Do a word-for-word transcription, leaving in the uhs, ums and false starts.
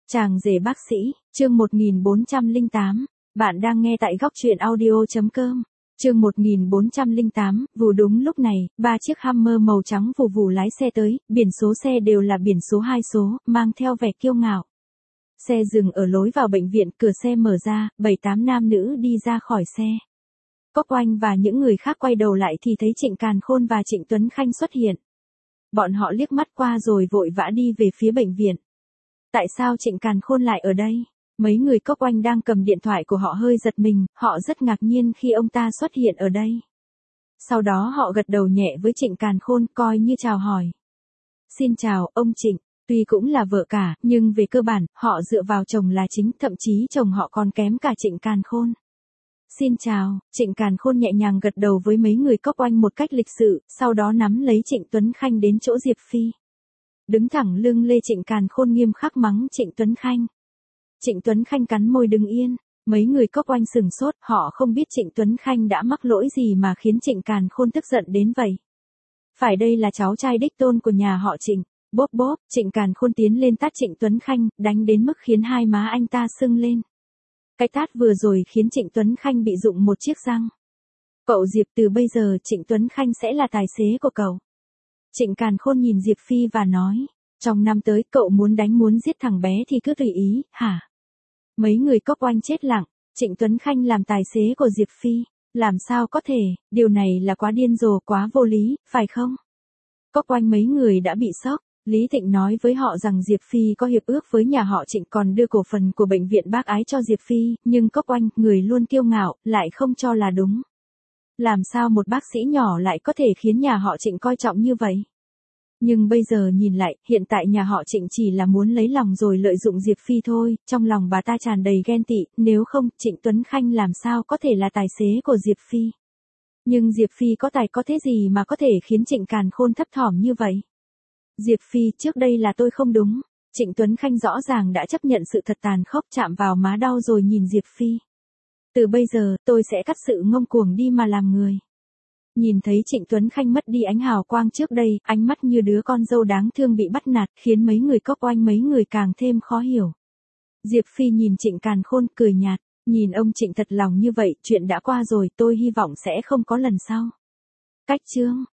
Chàng rể bác sĩ, chương một nghìn bốn trăm lẻ tám, bạn đang nghe tại góc truyện audio.com. Chương một nghìn bốn trăm lẻ tám, vù đúng lúc này, ba chiếc Hummer màu trắng vù vù lái xe tới, biển số xe đều là biển số hai số, mang theo vẻ kiêu ngạo. Xe dừng ở lối vào bệnh viện, cửa xe mở ra, bảy tám nam nữ đi ra khỏi xe. Cốc Oanh và những người khác quay đầu lại thì thấy Trịnh Càn Khôn và Trịnh Tuấn Khanh xuất hiện. Bọn họ liếc mắt qua rồi vội vã đi về phía bệnh viện. Tại sao Trịnh Càn Khôn lại ở đây? Mấy người Cốc Oanh đang cầm điện thoại của họ hơi giật mình, họ rất ngạc nhiên khi ông ta xuất hiện ở đây. Sau đó họ gật đầu nhẹ với Trịnh Càn Khôn coi như chào hỏi. Xin chào, ông Trịnh. Tuy cũng là vợ cả, nhưng về cơ bản, họ dựa vào chồng là chính, thậm chí chồng họ còn kém cả Trịnh Càn Khôn. Xin chào, Trịnh Càn Khôn nhẹ nhàng gật đầu với mấy người Cốc Oanh một cách lịch sự, sau đó nắm lấy Trịnh Tuấn Khanh đến chỗ Diệp Phi. Đứng thẳng lưng lê Trịnh Càn Khôn nghiêm khắc mắng Trịnh Tuấn Khanh. Trịnh Tuấn Khanh cắn môi đứng yên, mấy người Cốc Oanh sừng sốt, họ không biết Trịnh Tuấn Khanh đã mắc lỗi gì mà khiến Trịnh Càn Khôn tức giận đến vậy. Phải đây là cháu trai đích tôn của nhà họ Trịnh. Bốp bốp, Trịnh Càn Khôn tiến lên tát Trịnh Tuấn Khanh, đánh đến mức khiến hai má anh ta sưng lên. Cái tát vừa rồi khiến Trịnh Tuấn Khanh bị rụng một chiếc răng. Cậu Diệp, từ bây giờ Trịnh Tuấn Khanh sẽ là tài xế của cậu. Trịnh Càn Khôn nhìn Diệp Phi và nói, trong năm tới cậu muốn đánh muốn giết thằng bé thì cứ tùy ý, hả? Mấy người Cốc Oanh chết lặng, Trịnh Tuấn Khanh làm tài xế của Diệp Phi, làm sao có thể, điều này là quá điên rồ quá vô lý, phải không? Cốc Oanh mấy người đã bị sốc. Lý Thịnh nói với họ rằng Diệp Phi có hiệp ước với nhà họ Trịnh còn đưa cổ phần của bệnh viện Bác Ái cho Diệp Phi, nhưng Cốc Oanh, người luôn kiêu ngạo, lại không cho là đúng. Làm sao một bác sĩ nhỏ lại có thể khiến nhà họ Trịnh coi trọng như vậy? Nhưng bây giờ nhìn lại, hiện tại nhà họ Trịnh chỉ là muốn lấy lòng rồi lợi dụng Diệp Phi thôi, trong lòng bà ta tràn đầy ghen tị, nếu không, Trịnh Tuấn Khanh làm sao có thể là tài xế của Diệp Phi? Nhưng Diệp Phi có tài có thế gì mà có thể khiến Trịnh Càn Khôn thấp thỏm như vậy? Diệp Phi, trước đây là tôi không đúng. Trịnh Tuấn Khanh rõ ràng đã chấp nhận sự thật tàn khốc, chạm vào má đau rồi nhìn Diệp Phi. Từ bây giờ, tôi sẽ cắt sự ngông cuồng đi mà làm người. Nhìn thấy Trịnh Tuấn Khanh mất đi ánh hào quang trước đây, ánh mắt như đứa con dâu đáng thương bị bắt nạt, khiến mấy người Cốc Oanh mấy người càng thêm khó hiểu. Diệp Phi nhìn Trịnh Càn Khôn cười nhạt, nhìn ông Trịnh thật lòng như vậy, chuyện đã qua rồi, tôi hy vọng sẽ không có lần sau. Cách chương